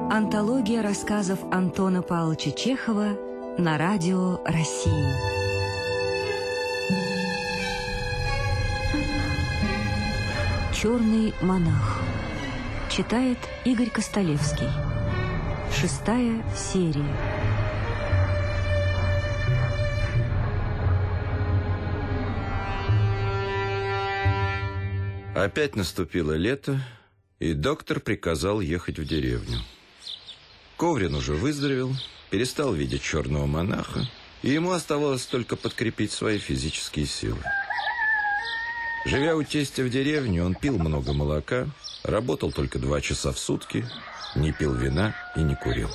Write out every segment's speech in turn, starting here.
Антология рассказов Антона Павловича Чехова на радио России. «Черный монах». Читает Игорь Костолевский. 6-я серия. Опять наступило лето, и доктор приказал ехать в деревню. Коврин уже выздоровел, перестал видеть черного монаха, и ему оставалось только подкрепить свои физические силы. Живя у тестя в деревне, он пил много молока, работал только 2 часа в сутки, не пил вина и не курил.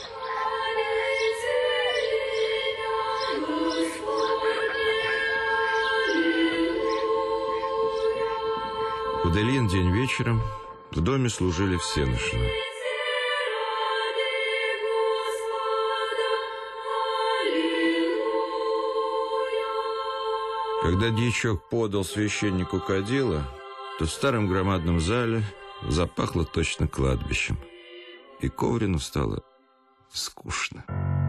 В один день вечером в доме служили всенощные. Когда дьячок подал священнику кадила, то в старом громадном зале запахло точно кладбищем, и Коврину стало скучно.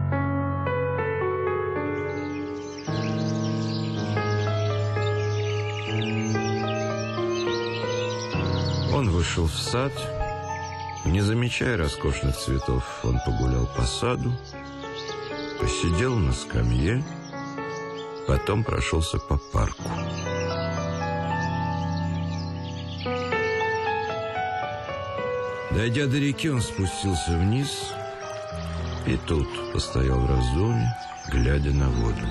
Он вышел в сад, не замечая роскошных цветов, он погулял по саду, посидел на скамье, потом прошелся по парку. Дойдя до реки, он спустился вниз и тут постоял в раздумье, глядя на воду.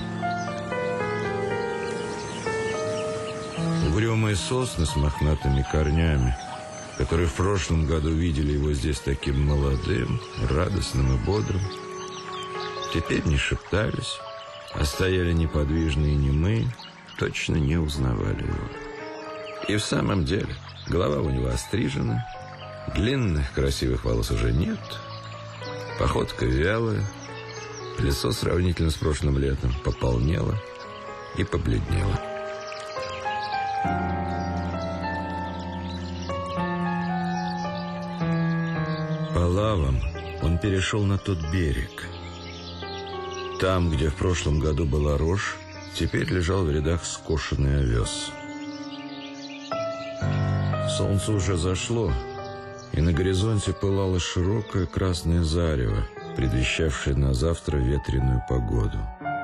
Угрюмые сосны с мохнатыми корнями, которые в прошлом году видели его здесь таким молодым, радостным и бодрым, теперь не шептались, а стояли неподвижные и немые, точно не узнавали его. И в самом деле голова у него острижена, длинных красивых волос уже нет, походка вялая, лицо сравнительно с прошлым летом пополнело и побледнело. По лавам он перешел на тот берег. Там, где в прошлом году была рожь, теперь лежал в рядах скошенный овес. Солнце уже зашло, и на горизонте пылало широкое красное зарево, предвещавшее на завтра ветреную погоду.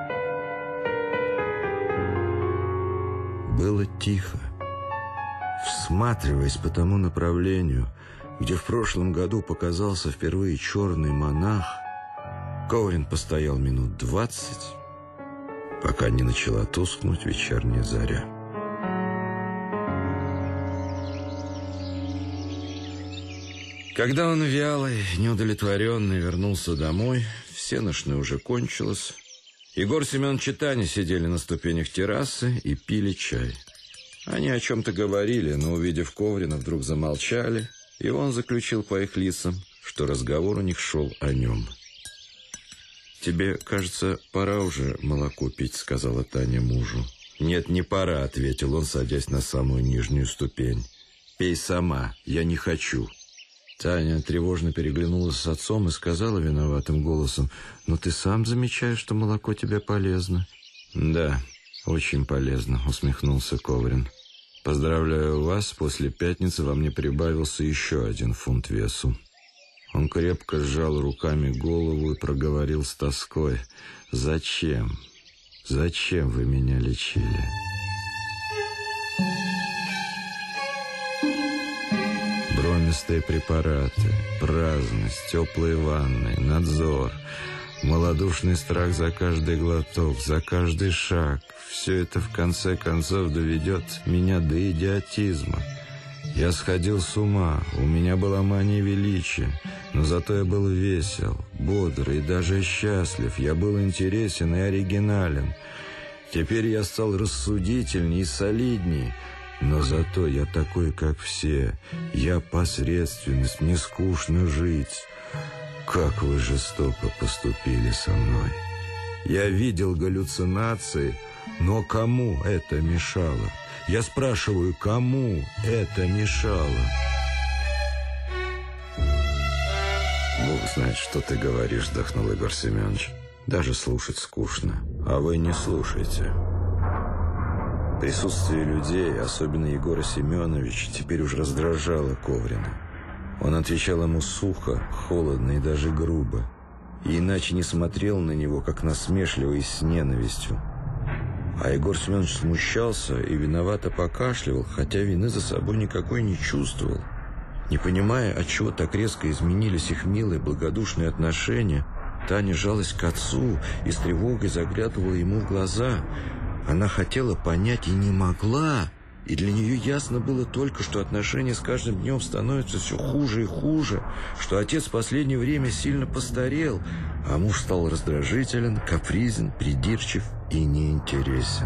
Было тихо. Всматриваясь по тому направлению, где в прошлом году показался впервые черный монах, Коврин постоял минут 20, пока не начала тускнуть вечерняя заря. Когда он вялый, неудовлетворенный вернулся домой, всенощное уже кончилось. Егор Семенович и Таня сидели на ступенях террасы и пили чай. Они о чем-то говорили, но, увидев Коврина, вдруг замолчали, и он заключил по их лицам, что разговор у них шел о нем. «Тебе, кажется, пора уже молоко пить», — сказала Таня мужу. «Нет, не пора», — ответил он, садясь на самую нижнюю ступень. «Пей сама, я не хочу». Таня тревожно переглянулась с отцом и сказала виноватым голосом: «Но ты сам замечаешь, что молоко тебе полезно». «Да, очень полезно», — усмехнулся Коврин. «Поздравляю вас, после пятницы во мне прибавился еще 1 фунт весу». Он крепко сжал руками голову и проговорил с тоской: «Зачем? Зачем вы меня лечили?» Бромистые препараты, праздность, теплые ванны, надзор, малодушный страх за каждый глоток, за каждый шаг — все это в конце концов доведет меня до идиотизма. Я сходил с ума, у меня была мания величия, но зато я был весел, бодр и даже счастлив, я был интересен и оригинален. Теперь я стал рассудительней и солидней, но зато я такой, как все. Я посредственность, мне скучно жить. Как вы жестоко поступили со мной. Я видел галлюцинации, но кому это мешало? Я спрашиваю, кому это мешало? Бог знает, что ты говоришь, вздохнул Егор Семенович. Даже слушать скучно. А вы не слушайте. Присутствие людей, особенно Егора Семеновича, теперь уж раздражало Коврина. Он отвечал ему сухо, холодно и даже грубо. И иначе не смотрел на него, как насмешливо и с ненавистью. А Егор Семенович смущался и виновато покашливал, хотя вины за собой никакой не чувствовал. Не понимая, отчего так резко изменились их милые благодушные отношения, Таня жалась к отцу и с тревогой заглядывала ему в глаза. Она хотела понять и не могла, и для нее ясно было только, что отношения с каждым днем становятся все хуже и хуже, что отец в последнее время сильно постарел, а муж стал раздражителен, капризен, придирчив и неинтересен.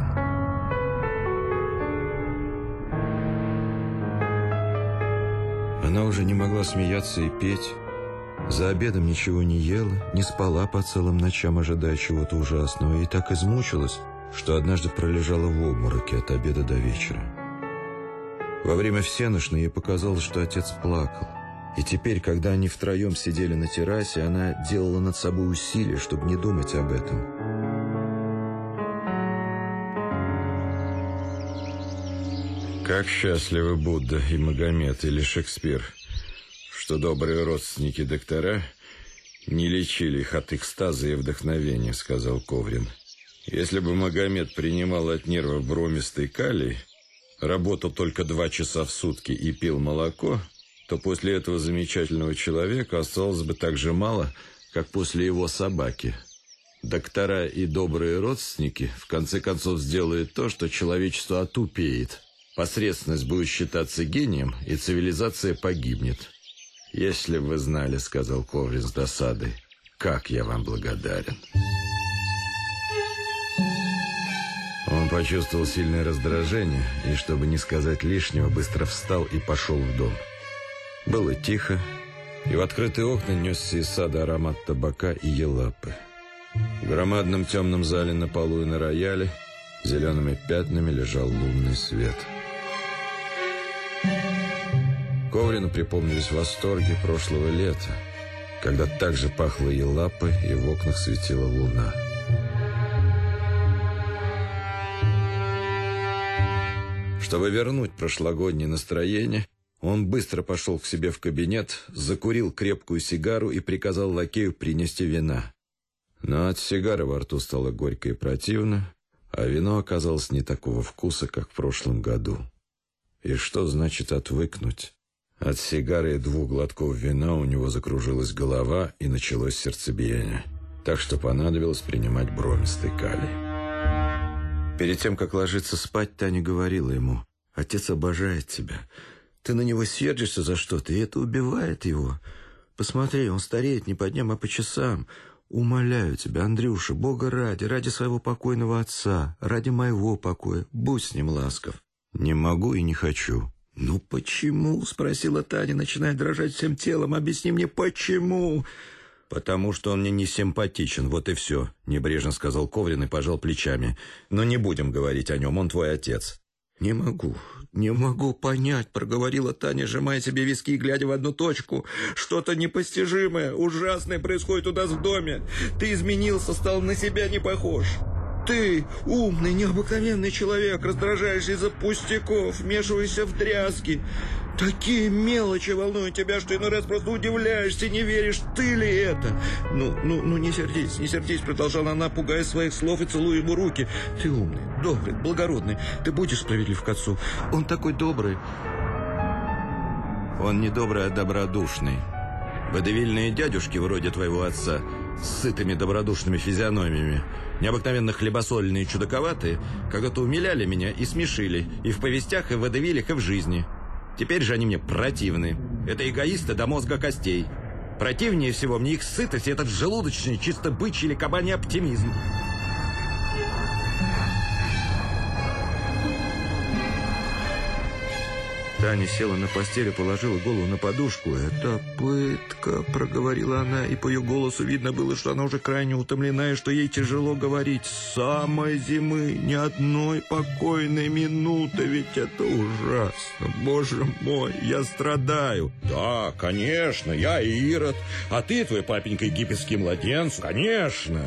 Она уже не могла смеяться и петь. За обедом ничего не ела, не спала по целым ночам, ожидая чего-то ужасного, и так измучилась, что однажды пролежала в обмороке от обеда до вечера. Во время всенощной ей показалось, что отец плакал. И теперь, когда они втроем сидели на террасе, она делала над собой усилия, чтобы не думать об этом. Как счастливы Будда и Магомед или Шекспир, что добрые родственники-доктора не лечили их от экстаза и вдохновения, сказал Коврин. Если бы Магомед принимал от нервов бромистый калий, работал только 2 часа в сутки и пил молоко, то после этого замечательного человека осталось бы так же мало, как после его собаки. Доктора и добрые родственники в конце концов сделают то, что человечество отупеет. Посредственность будет считаться гением, и цивилизация погибнет. «Если бы вы знали, — сказал Коврин с досадой, — как я вам благодарен». Он почувствовал сильное раздражение и, чтобы не сказать лишнего, быстро встал и пошел в дом. Было тихо, и в открытые окна несся из сада аромат табака и елапы. В громадном темном зале на полу и на рояле зелеными пятнами лежал лунный свет. Коврину припомнились восторги прошлого лета, когда так же пахло елапой и в окнах светила луна. Чтобы вернуть прошлогоднее настроение, он быстро пошел к себе в кабинет, закурил крепкую сигару и приказал лакею принести вина. Но от сигары во рту стало горько и противно, а вино оказалось не такого вкуса, как в прошлом году. И что значит отвыкнуть? От сигары и 2 глотков вина у него закружилась голова и началось сердцебиение, так что понадобилось принимать бромистый калий. Перед тем, как ложиться спать, Таня говорила ему: «Отец обожает тебя. Ты на него сердишься за что-то, и это убивает его. Посмотри, он стареет не по дням, а по часам. Умоляю тебя, Андрюша, Бога ради своего покойного отца, ради моего покоя, будь с ним ласков». «Не могу и не хочу». «Ну почему?» — спросила Таня, начиная дрожать всем телом. «Объясни мне, почему?» «Потому что он мне не симпатичен, вот и все», — небрежно сказал Коврин и пожал плечами. «Но не будем говорить о нем, он твой отец». «Не могу понять», — проговорила Таня, сжимая себе виски и глядя в одну точку. «Что-то непостижимое, ужасное происходит у нас в доме. Ты изменился, стал на себя не похож. Ты, умный, необыкновенный человек, раздражаешься из-за пустяков, вмешиваешься в дрязги. Такие мелочи волнуют тебя, что иной раз просто удивляешься, не веришь, ты ли это?» Ну, не сердись, продолжала она, пугая своих слов и целуя ему руки. «Ты умный, добрый, благородный, ты будешь справедлив к отцу. Он такой добрый». «Он не добрый, а добродушный. Водевильные дядюшки вроде твоего отца с сытыми добродушными физиономиями, необыкновенно хлебосольные и чудаковатые, когда-то умиляли меня и смешили и в повестях, и в водевилях, и в жизни. Теперь же они мне противны. Это эгоисты до мозга костей. Противнее всего мне их сытость и этот желудочный, чисто бычий или кабаний оптимизм». Таня села на постели, положила голову на подушку. «Это пытка», — проговорила она, и по ее голосу видно было, что она уже крайне утомлена, и что ей тяжело говорить. «С самой зимы ни одной покойной минуты, ведь это ужасно. Боже мой, я страдаю». «Да, конечно, я Ирод, а ты, твой папенька, египетский младенец, конечно».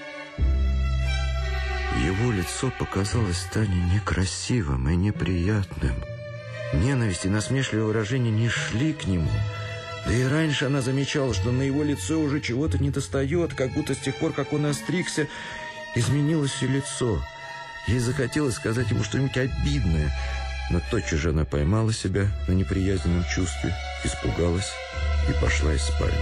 Его лицо показалось Тане некрасивым и неприятным. Ненависть и насмешливое выражение не шли к нему. Да и раньше она замечала, что на его лице уже чего-то недостает, как будто с тех пор, как он остригся, изменилось и лицо. Ей захотелось сказать ему что-нибудь обидное, но тотчас же она поймала себя на неприязненном чувстве, испугалась и пошла из спальни.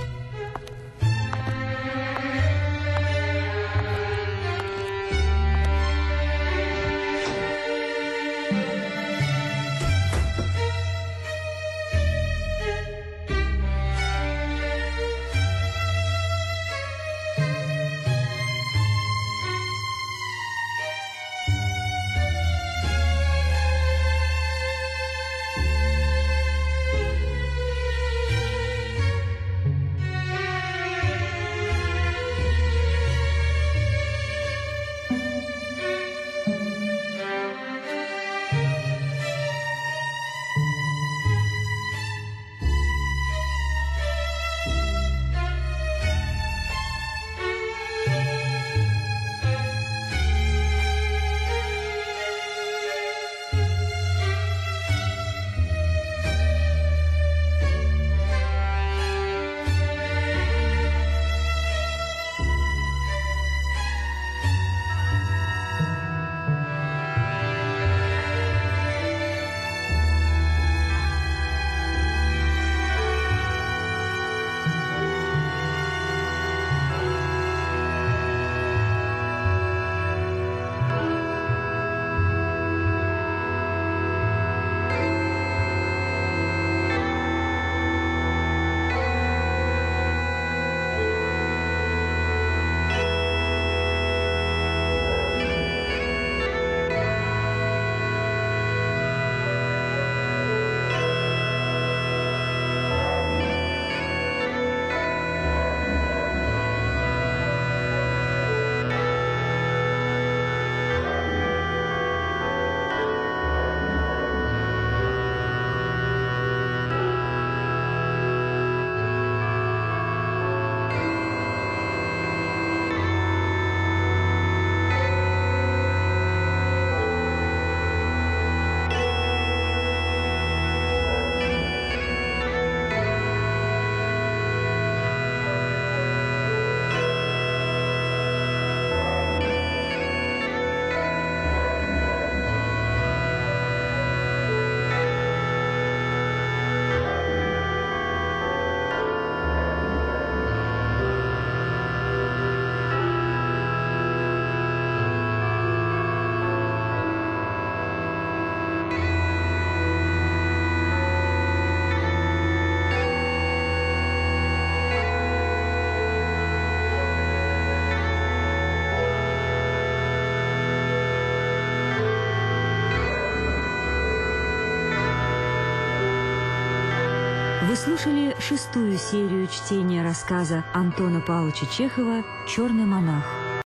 Вы слушали 6-ю серию чтения рассказа Антона Павловича Чехова «Черный монах».